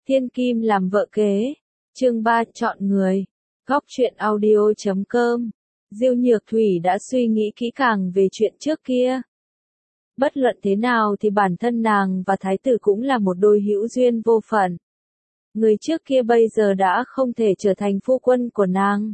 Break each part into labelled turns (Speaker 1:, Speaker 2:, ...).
Speaker 1: Thiên kim làm vợ kế. Chương 3 chọn người. Góc truyện audio.com. Diêu Nhược Thủy đã suy nghĩ kỹ càng về chuyện trước kia. Bất luận thế nào thì bản thân nàng và thái tử cũng là một đôi hữu duyên vô phận. Người trước kia bây giờ đã không thể trở thành phu quân của nàng.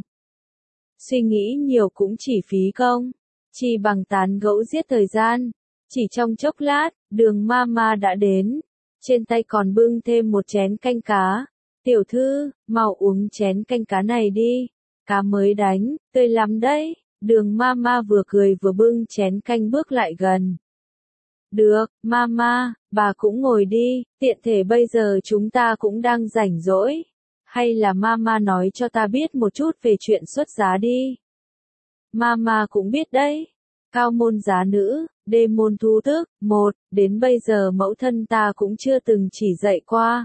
Speaker 1: Suy nghĩ nhiều cũng chỉ phí công, chỉ bằng tán gẫu giết thời gian. Chỉ trong chốc lát, Đường Mama đã đến, trên tay còn bưng thêm một chén canh cá. Tiểu thư, mau uống chén canh cá này đi, cá mới đánh, tươi lắm đấy. Đường Mama vừa cười vừa bưng chén canh bước lại gần. Được, Mama, bà cũng ngồi đi, tiện thể bây giờ chúng ta cũng đang rảnh rỗi. Hay là Mama nói cho ta biết một chút về chuyện xuất giá đi. Mama cũng biết đấy. Cao môn giá nữ, đê môn thu tước, đến bây giờ mẫu thân ta cũng chưa từng chỉ dạy qua.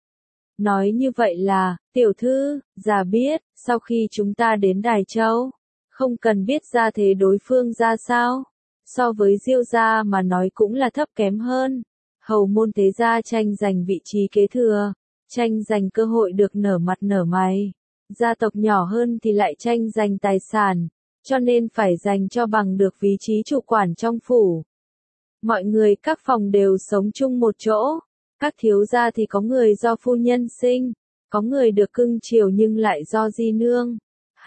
Speaker 1: Nói như vậy là, tiểu thư, già biết, sau khi chúng ta đến Đài Châu, không cần biết gia thế đối phương ra sao. So với Diêu gia mà nói cũng là thấp kém hơn. Hầu môn thế gia tranh giành vị trí kế thừa, tranh giành cơ hội được nở mặt nở mày. Gia tộc nhỏ hơn thì lại tranh giành tài sản, cho nên phải dành cho bằng được vị trí chủ quản trong phủ. Mọi người các phòng đều sống chung một chỗ. Các thiếu gia thì có người do phu nhân sinh, có người được cưng chiều nhưng lại do di nương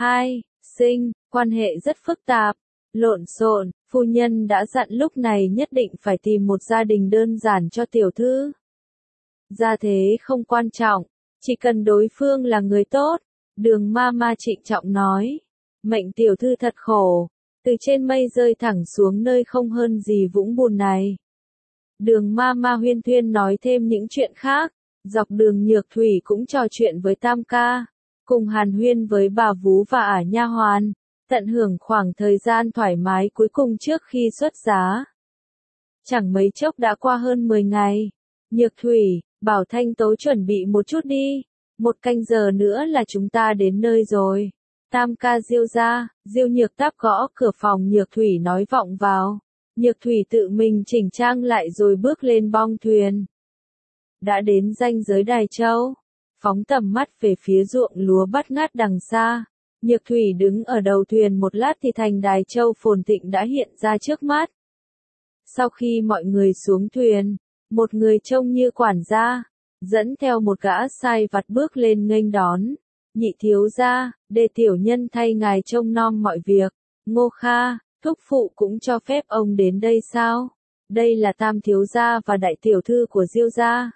Speaker 1: sinh, quan hệ rất phức tạp, lộn xộn. Phu nhân đã dặn lúc này nhất định phải tìm một gia đình đơn giản cho tiểu thư. Gia thế không quan trọng, chỉ cần đối phương là người tốt. Đường Mama trịnh trọng nói. Mệnh tiểu thư thật khổ, từ trên mây rơi thẳng xuống nơi không hơn gì vũng bùn này. Đường Mama huyên thuyên nói thêm những chuyện khác, dọc đường Nhược Thủy cũng trò chuyện với Tam ca, cùng hàn huyên với bà vú và ả nha hoàn, tận hưởng khoảng thời gian thoải mái cuối cùng trước khi xuất giá. Chẳng mấy chốc đã qua hơn 10 ngày. Nhược Thủy, bảo Thanh Tố chuẩn bị một chút đi, 1 canh giờ nữa là chúng ta đến nơi rồi. Tam ca Diêu gia, Diêu Nhược Táp gõ cửa phòng Nhược Thủy nói vọng vào. Nhược Thủy tự mình chỉnh trang lại rồi bước lên bong thuyền. Đã đến ranh giới Đài Châu, phóng tầm mắt về phía ruộng lúa bát ngát đằng xa. Nhược Thủy đứng ở đầu thuyền một lát thì thành Đài Châu phồn thịnh đã hiện ra trước mắt. Sau khi mọi người xuống thuyền, một người trông như quản gia, dẫn theo một gã sai vặt bước lên nghênh đón. Nhị thiếu gia, để tiểu nhân thay ngài trông nom mọi việc. Ngô Kha, thúc phụ cũng cho phép ông đến đây sao? Đây là Tam thiếu gia và đại tiểu thư của Diêu gia.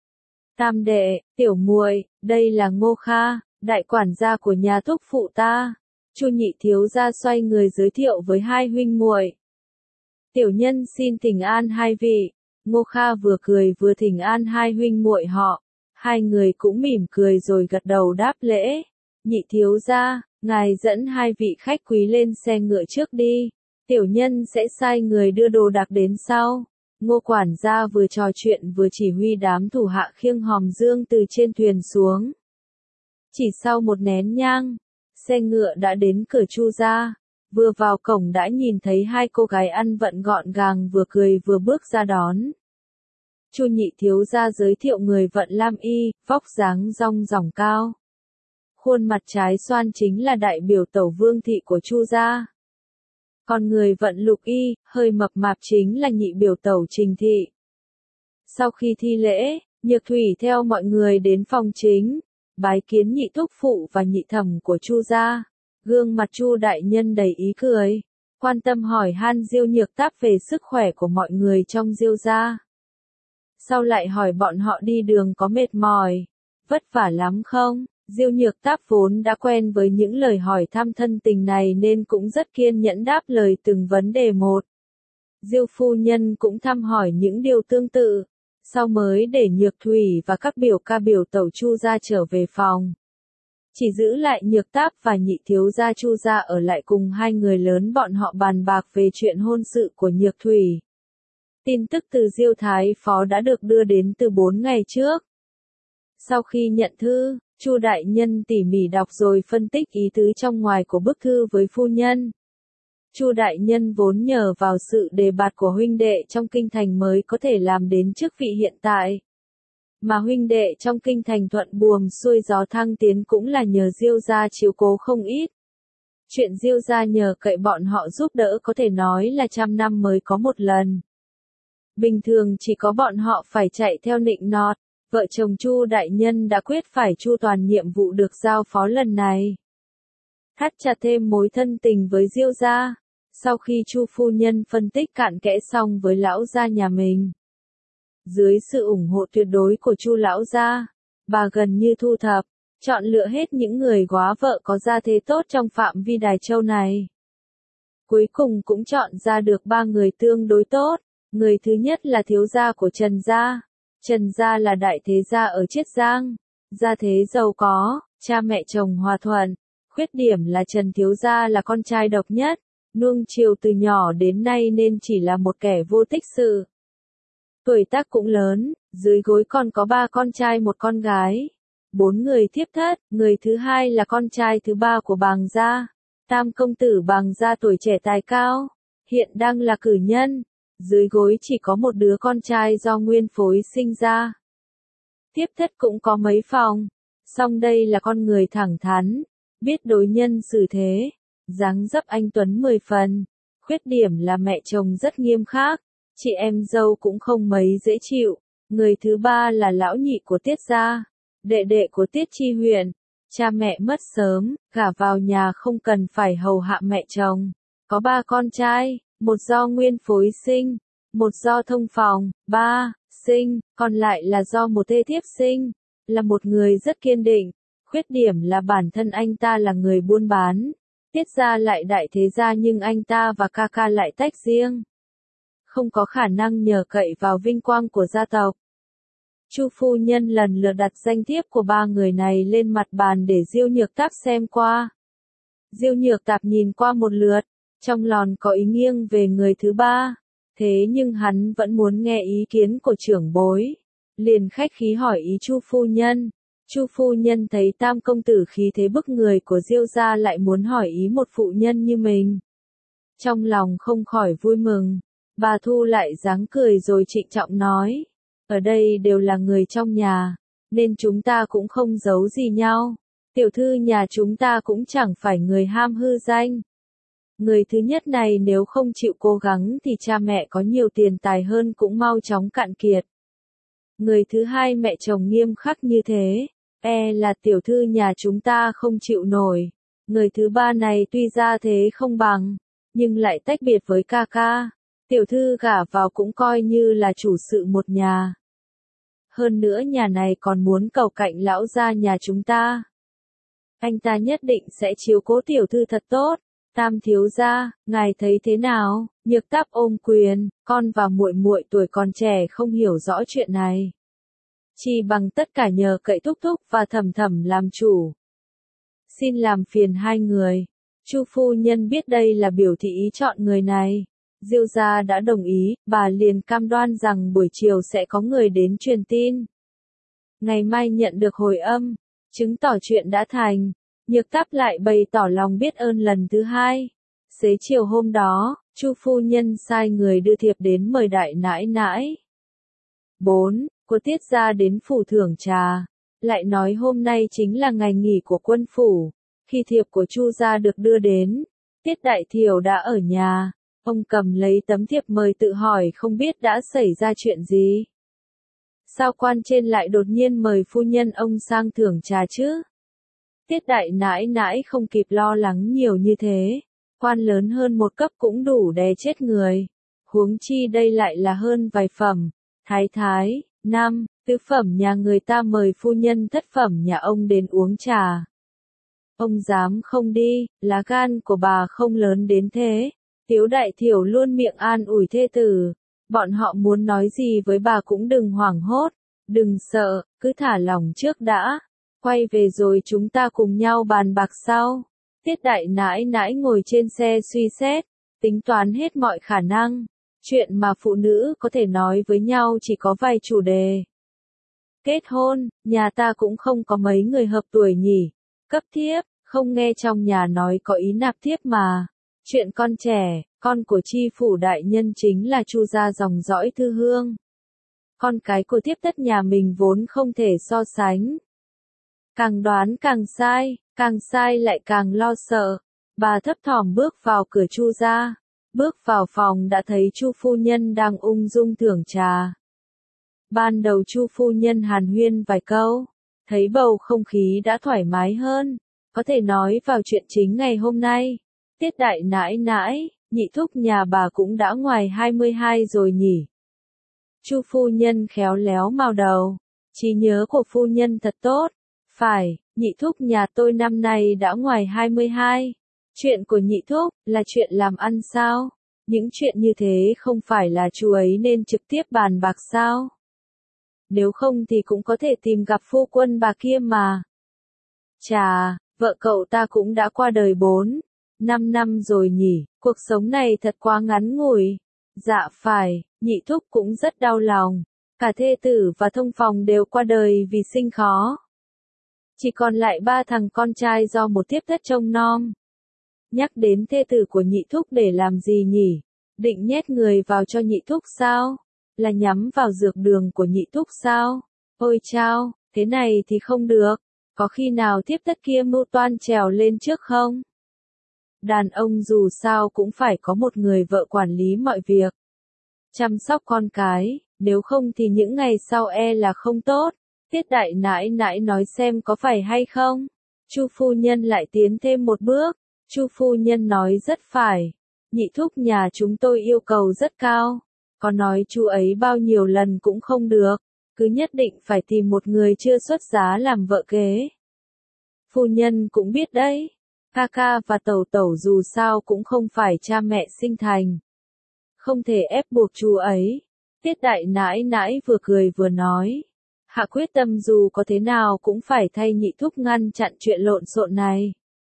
Speaker 1: Tam đệ, tiểu muội, đây là Ngô Kha, đại quản gia của nhà thúc phụ ta. Chu nhị thiếu gia xoay người giới thiệu với hai huynh muội. Tiểu nhân xin thỉnh an hai vị. Ngô Kha vừa cười vừa thỉnh an hai huynh muội họ. Hai người cũng mỉm cười rồi gật đầu đáp lễ. Nhị thiếu gia, ngài dẫn hai vị khách quý lên xe ngựa trước đi. Tiểu nhân sẽ sai người đưa đồ đạc đến sau. Ngô quản gia vừa trò chuyện vừa chỉ huy đám thủ hạ khiêng hòm dương từ trên thuyền xuống. Chỉ sau một nén nhang, xe ngựa đã đến cửa Chu gia. Vừa vào cổng đã nhìn thấy hai cô gái ăn vận gọn gàng vừa cười vừa bước ra đón. Chu nhị thiếu gia giới thiệu người vận lam y, vóc dáng rong ròng cao. Khuôn mặt trái xoan chính là đại biểu tẩu vương thị của Chu gia. Còn người vận lục y, hơi mập mạp chính là nhị biểu tẩu Trình thị. Sau khi thi lễ, Nhược Thủy theo mọi người đến phòng chính, bái kiến nhị thúc phụ và nhị thẩm của Chu gia. Gương mặt Chu đại nhân đầy ý cười, quan tâm hỏi han Diêu Nhược Táp về sức khỏe của mọi người trong Diêu gia. Sau lại hỏi bọn họ đi đường có mệt mỏi, vất vả lắm không? Diêu Nhược Táp vốn đã quen với những lời hỏi thăm thân tình này nên cũng rất kiên nhẫn đáp lời từng vấn đề một. Diêu phu nhân cũng thăm hỏi những điều tương tự, sau mới để Nhược Thủy và các biểu ca biểu tẩu Chu gia trở về phòng. Chỉ giữ lại Nhược Táp và nhị thiếu gia Chu gia ở lại cùng hai người lớn bọn họ bàn bạc về chuyện hôn sự của Nhược Thủy. Tin tức từ Diêu Thái Phó đã được đưa đến từ 4 ngày trước. Sau khi nhận thư, Chu đại nhân tỉ mỉ đọc rồi phân tích ý tứ trong ngoài của bức thư với phu nhân. Chu đại nhân vốn nhờ vào sự đề bạt của huynh đệ trong kinh thành mới có thể làm đến chức vị hiện tại. Mà huynh đệ trong kinh thành thuận buồm xuôi gió thăng tiến cũng là nhờ Diêu gia chiếu cố không ít. Chuyện Diêu gia nhờ cậy bọn họ giúp đỡ có thể nói là 100 năm mới có một lần. Bình thường chỉ có bọn họ phải chạy theo nịnh nọt, vợ chồng Chu đại nhân đã quyết phải chu toàn nhiệm vụ được giao phó lần này. Thắt chặt thêm mối thân tình với Diêu gia, sau khi Chu phu nhân phân tích cặn kẽ xong với lão gia nhà mình. Dưới sự ủng hộ tuyệt đối của Chu lão gia, bà gần như thu thập, chọn lựa hết những người góa vợ có gia thế tốt trong phạm vi Đài Châu này. Cuối cùng cũng chọn ra được 3 người tương đối tốt. Người thứ nhất là thiếu gia của Trần gia. Trần gia là đại thế gia ở Chiết Giang, gia thế giàu có, cha mẹ chồng hòa thuận. Khuyết điểm là Trần thiếu gia là con trai độc nhất, nuông chiều từ nhỏ đến nay nên chỉ là một kẻ vô tích sự. Tuổi tác cũng lớn, dưới gối còn có 3 con trai một con gái. 4 người thiếp thất, người thứ hai là con trai thứ 3 của Bàng gia. Tam công tử Bàng gia tuổi trẻ tài cao, hiện đang là cử nhân. Dưới gối chỉ có một đứa con trai do nguyên phối sinh ra. Tiếp thất cũng có mấy phòng, song đây là con người thẳng thắn, biết đối nhân xử thế, dáng dấp anh tuấn 10 phần. Khuyết điểm là mẹ chồng rất nghiêm khắc, chị em dâu cũng không mấy dễ chịu. Người thứ 3 là lão nhị của Tiết gia, đệ đệ của Tiết Chi Huyền. Cha mẹ mất sớm, gả vào nhà không cần phải hầu hạ mẹ chồng. Có 3 con trai, một do nguyên phối sinh, một do thông phòng, 3 sinh, còn lại là do một thê thiếp sinh. Là một người rất kiên định. Khuyết điểm là bản thân anh ta là người buôn bán. Tiết gia lại đại thế gia nhưng anh ta và ca ca lại tách riêng. Không có khả năng nhờ cậy vào vinh quang của gia tộc. Chu phu nhân lần lượt đặt danh thiếp của 3 người này lên mặt bàn để Diêu Nhược Táp xem qua. Diêu Nhược Táp nhìn qua một lượt, trong lòng có ý nghiêng về người thứ 3, thế nhưng hắn vẫn muốn nghe ý kiến của trưởng bối. Liền khách khí hỏi ý Chu phu nhân. Chu phu nhân thấy tam công tử khí thế bức người của Diêu gia lại muốn hỏi ý một phụ nhân như mình. Trong lòng không khỏi vui mừng, bà thu lại dáng cười rồi trịnh trọng nói. Ở đây đều là người trong nhà, nên chúng ta cũng không giấu gì nhau. Tiểu thư nhà chúng ta cũng chẳng phải người ham hư danh. Người thứ nhất này nếu không chịu cố gắng thì cha mẹ có nhiều tiền tài hơn cũng mau chóng cạn kiệt. Người thứ hai mẹ chồng nghiêm khắc như thế, là tiểu thư nhà chúng ta không chịu nổi. Người thứ 3 này tuy ra thế không bằng, nhưng lại tách biệt với ca ca. Tiểu thư gả vào cũng coi như là chủ sự một nhà. Hơn nữa nhà này còn muốn cầu cạnh lão gia nhà chúng ta. Anh ta nhất định sẽ chiếu cố tiểu thư thật tốt. Tam thiếu gia, ngài thấy thế nào? Nhược Táp ôm quyền, con và muội muội tuổi còn trẻ không hiểu rõ chuyện này. Chỉ bằng tất cả nhờ cậy Thúc Thúc và Thẩm Thẩm làm chủ. Xin làm phiền 2 người. Chu phu nhân biết đây là biểu thị ý chọn người này. Diêu gia đã đồng ý, bà liền cam đoan rằng buổi chiều sẽ có người đến truyền tin. Ngày mai nhận được hồi âm, chứng tỏ chuyện đã thành. Nhược Táp lại bày tỏ lòng biết ơn lần thứ 2. Xế chiều hôm đó, Chu phu nhân sai người đưa thiệp đến mời đại nãi nãi. 4. Của Tiết gia đến phủ thưởng trà. Lại nói hôm nay chính là ngày nghỉ của quân phủ. Khi thiệp của Chu gia được đưa đến, Tiết Đại Thiểu đã ở nhà. Ông cầm lấy tấm thiệp mời tự hỏi không biết đã xảy ra chuyện gì. Sao quan trên lại đột nhiên mời phu nhân ông sang thưởng trà chứ? Tiết đại nãi nãi không kịp lo lắng nhiều như thế. Quan lớn hơn một cấp cũng đủ đè chết người. Huống chi đây lại là hơn vài phẩm. Thái thái, 5, tứ phẩm nhà người ta mời phu nhân thất phẩm nhà ông đến uống trà. Ông dám không đi, lá gan của bà không lớn đến thế. Tiếu Đại Thiểu luôn miệng an ủi thê tử. Bọn họ muốn nói gì với bà cũng đừng hoảng hốt, đừng sợ, cứ thả lòng trước đã. Quay về rồi chúng ta cùng nhau bàn bạc sau. Tiết đại nãi nãi ngồi trên xe suy xét, tính toán hết mọi khả năng. Chuyện mà phụ nữ có thể nói với nhau chỉ có vài chủ đề. Kết hôn, nhà ta cũng không có mấy người hợp tuổi nhỉ. Cấp thiếp, không nghe trong nhà nói có ý nạp thiếp mà. Chuyện con trẻ, con của chi phủ đại nhân chính là Chu gia dòng dõi Thư Hương. con cái của tiếp tất nhà mình vốn không thể so sánh. Càng đoán càng sai lại càng lo sợ. Bà thấp thỏm bước vào cửa Chu gia. Bước vào phòng đã thấy Chu phu nhân đang ung dung thưởng trà. Ban đầu Chu phu nhân hàn huyên vài câu, thấy bầu không khí đã thoải mái hơn, có thể nói vào chuyện chính ngày hôm nay. Tiết đại nãi nãi, nhị thúc nhà bà cũng đã ngoài 22 rồi nhỉ? Chu phu nhân khéo léo mào đầu, trí nhớ của phu nhân thật tốt. Phải, nhị thúc nhà tôi năm nay đã ngoài 22. Chuyện của nhị thúc là chuyện làm ăn sao? Những chuyện như thế không phải là chú ấy nên trực tiếp bàn bạc sao? Nếu không thì cũng có thể tìm gặp phu quân bà kia mà. Chà, vợ cậu ta cũng đã qua đời 4-5 năm rồi nhỉ, cuộc sống này thật quá ngắn ngủi. Dạ phải, nhị thúc cũng rất đau lòng. Cả thê tử và thông phòng đều qua đời vì sinh khó. Chỉ còn lại 3 thằng con trai do một tiếp thất trông nom. Nhắc đến thê tử của nhị thúc để làm gì nhỉ? Định nhét người vào cho nhị thúc sao? Là nhắm vào dược đường của nhị thúc sao? Ôi chao, thế này thì không được. Có khi nào tiếp thất kia mưu toan trèo lên trước không? Đàn ông dù sao cũng phải có một người vợ quản lý mọi việc. Chăm sóc con cái, nếu không thì những ngày sau là không tốt. Tiết đại nãi nãi nói xem có phải hay không? Chu phu nhân lại tiến thêm một bước. Chu phu nhân nói rất phải. Nhị thúc nhà chúng tôi yêu cầu rất cao. Có nói chú ấy bao nhiêu lần cũng không được. Cứ nhất định phải tìm một người chưa xuất giá làm vợ kế. Phu nhân cũng biết đấy. Ca ca và tẩu tẩu dù sao cũng không phải cha mẹ sinh thành. Không thể ép buộc chú ấy. Tiết đại nãi nãi vừa cười vừa nói. Hạ quyết tâm dù có thế nào cũng phải thay nhị thúc ngăn chặn chuyện lộn xộn này.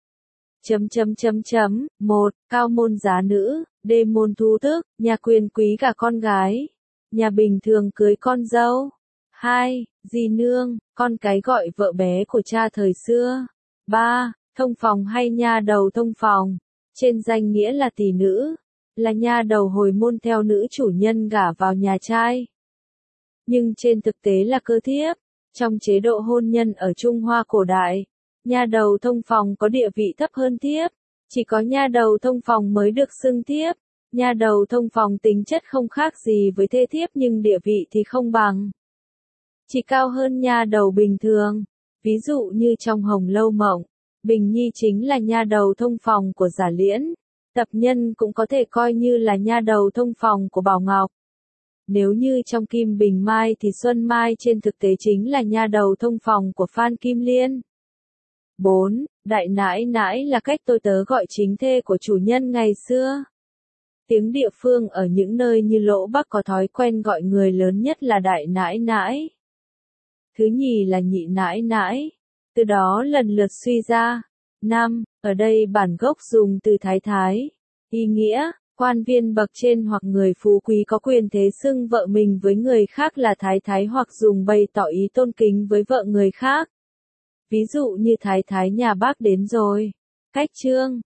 Speaker 1: 1. Cao môn giá nữ, đê môn thu tước, nhà quyền quý cả con gái. Nhà bình thường cưới con dâu. 2. Dì nương, con cái gọi vợ bé của cha thời xưa. 3. Thông phòng hay nha đầu thông phòng. Trên danh nghĩa là tỷ nữ, là nha đầu hồi môn theo nữ chủ nhân gả vào nhà trai. Nhưng trên thực tế là cơ thiếp. Trong chế độ hôn nhân ở Trung Hoa cổ đại, nha đầu thông phòng có địa vị thấp hơn thiếp. Chỉ có nha đầu thông phòng mới được xưng thiếp. Nha đầu thông phòng tính chất không khác gì với thê thiếp nhưng địa vị thì không bằng. Chỉ cao hơn nha đầu bình thường. Ví dụ như trong Hồng Lâu Mộng, Bình Nhi chính là nha đầu thông phòng của Giả Liễn. Tập Nhân cũng có thể coi như là nha đầu thông phòng của Bảo Ngọc. Nếu như trong Kim Bình Mai thì Xuân Mai trên thực tế chính là nha đầu thông phòng của Phan Kim Liên. 4. Đại nãi nãi là cách tôi tớ gọi chính thê của chủ nhân ngày xưa. Tiếng địa phương ở những nơi như Lỗ Bắc có thói quen gọi người lớn nhất là đại nãi nãi. Thứ nhì là nhị nãi nãi. Từ đó lần lượt suy ra. 5. Ở đây bản gốc dùng từ thái thái. Ý nghĩa, quan viên bậc trên hoặc người phú quý có quyền thế xưng vợ mình với người khác là thái thái hoặc dùng bày tỏ ý tôn kính với vợ người khác. Ví dụ như thái thái nhà bác đến rồi. Cách chương